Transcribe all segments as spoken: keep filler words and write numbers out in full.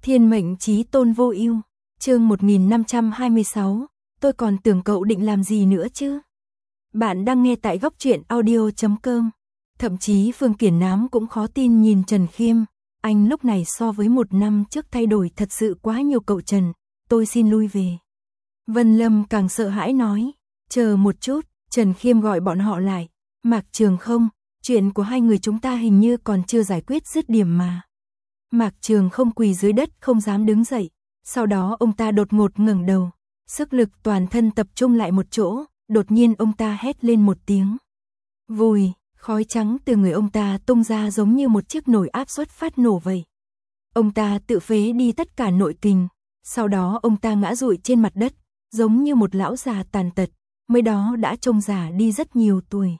Thiên mệnh chí tôn vô ưu, chương một nghìn năm trăm hai mươi sáu, tôi còn tưởng cậu định làm gì nữa chứ. Bạn đang nghe tại góc truyện audio chấm com. Thậm chí Phương Kiển Nám cũng khó tin nhìn Trần Khiêm, anh lúc này so với một năm trước thay đổi thật sự quá nhiều. Cậu Trần, tôi xin lui về. Vân Lâm càng sợ hãi nói, chờ một chút. Trần Khiêm gọi bọn họ lại, Mạc Trường không, chuyện của hai người chúng ta hình như còn chưa giải quyết dứt điểm mà. Mạc Trường không quỳ dưới đất không dám đứng dậy, sau đó ông ta đột ngột ngẩng đầu, sức lực toàn thân tập trung lại một chỗ, đột nhiên ông ta hét lên một tiếng. Vùi, khói trắng từ người ông ta tung ra giống như một chiếc nồi áp suất phát nổ vậy. Ông ta tự phế đi tất cả nội kình, sau đó ông ta ngã rụi trên mặt đất, giống như một lão già tàn tật, mới đó đã trông già đi rất nhiều tuổi.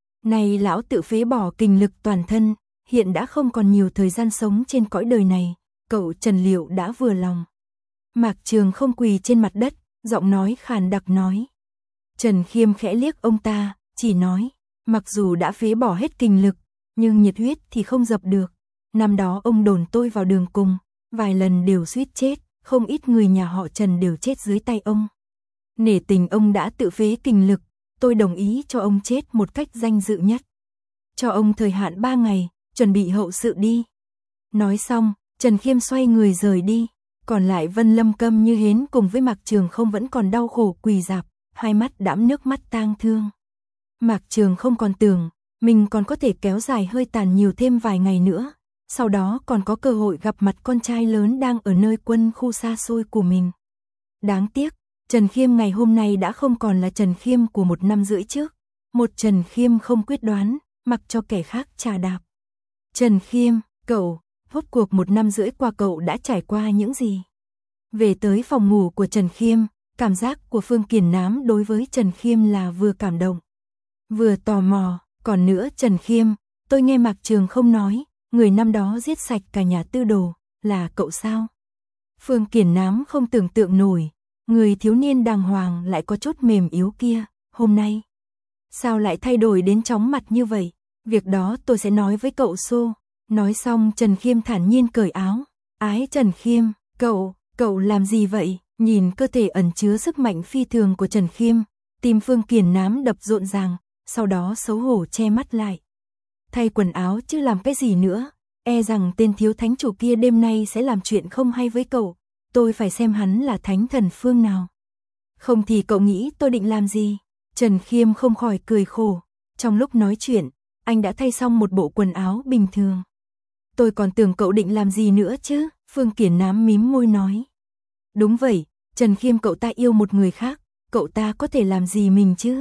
Này lão tự phế bỏ kình lực toàn thân, hiện đã không còn nhiều thời gian sống trên cõi đời này, cậu Trần liệu đã vừa lòng. Mạc Trường không quỳ trên mặt đất, giọng nói khàn đặc nói. Trần Khiêm khẽ liếc ông ta, chỉ nói, mặc dù đã phế bỏ hết kình lực, nhưng nhiệt huyết thì không dập được. Năm đó ông đồn tôi vào đường cùng, vài lần đều suýt chết, không ít người nhà họ Trần đều chết dưới tay ông. Nể tình ông đã tự phế kình lực, tôi đồng ý cho ông chết một cách danh dự nhất. Cho ông thời hạn ba ngày, chuẩn bị hậu sự đi. Nói xong, Trần Khiêm xoay người rời đi, còn lại Vân Lâm câm như hến cùng với Mạc Trường không vẫn còn đau khổ quỳ rạp, hai mắt đẫm nước mắt tang thương. Mạc Trường không còn tưởng, mình còn có thể kéo dài hơi tàn nhiều thêm vài ngày nữa, sau đó còn có cơ hội gặp mặt con trai lớn đang ở nơi quân khu xa xôi của mình. Đáng tiếc, Trần Khiêm ngày hôm nay đã không còn là Trần Khiêm của một năm rưỡi trước, một Trần Khiêm không quyết đoán, mặc cho kẻ khác trà đạp. Trần Khiêm, cậu, rốt cuộc một năm rưỡi qua cậu đã trải qua những gì? Về tới phòng ngủ của Trần Khiêm, cảm giác của Phương Kiển Nám đối với Trần Khiêm là vừa cảm động, vừa tò mò. Còn nữa Trần Khiêm, tôi nghe Mạc Trường không nói, người năm đó giết sạch cả nhà Tư Đồ, là cậu sao? Phương Kiển Nám không tưởng tượng nổi, người thiếu niên đàng hoàng lại có chút mềm yếu kia, hôm nay sao lại thay đổi đến chóng mặt như vậy? Việc đó tôi sẽ nói với cậu Xô. Nói xong Trần Khiêm thản nhiên cởi áo. Ái Trần Khiêm, cậu, cậu làm gì vậy? Nhìn cơ thể ẩn chứa sức mạnh phi thường của Trần Khiêm, tim Phương Kiển Nám đập rộn ràng, sau đó xấu hổ che mắt lại. Thay quần áo chứ làm cái gì nữa, e rằng tên thiếu thánh chủ kia đêm nay sẽ làm chuyện không hay với cậu, tôi phải xem hắn là thánh thần phương nào. Không thì cậu nghĩ tôi định làm gì? Trần Khiêm không khỏi cười khổ, trong lúc nói chuyện, anh đã thay xong một bộ quần áo bình thường. Tôi còn tưởng cậu định làm gì nữa chứ, Phương Kiển Nám mím môi nói. Đúng vậy, Trần Khiêm cậu ta yêu một người khác, cậu ta có thể làm gì mình chứ?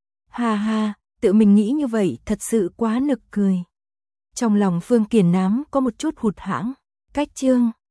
Ha ha, tự mình nghĩ như vậy thật sự quá nực cười. Trong lòng Phương Kiển Nám có một chút hụt hẫng. Cách chương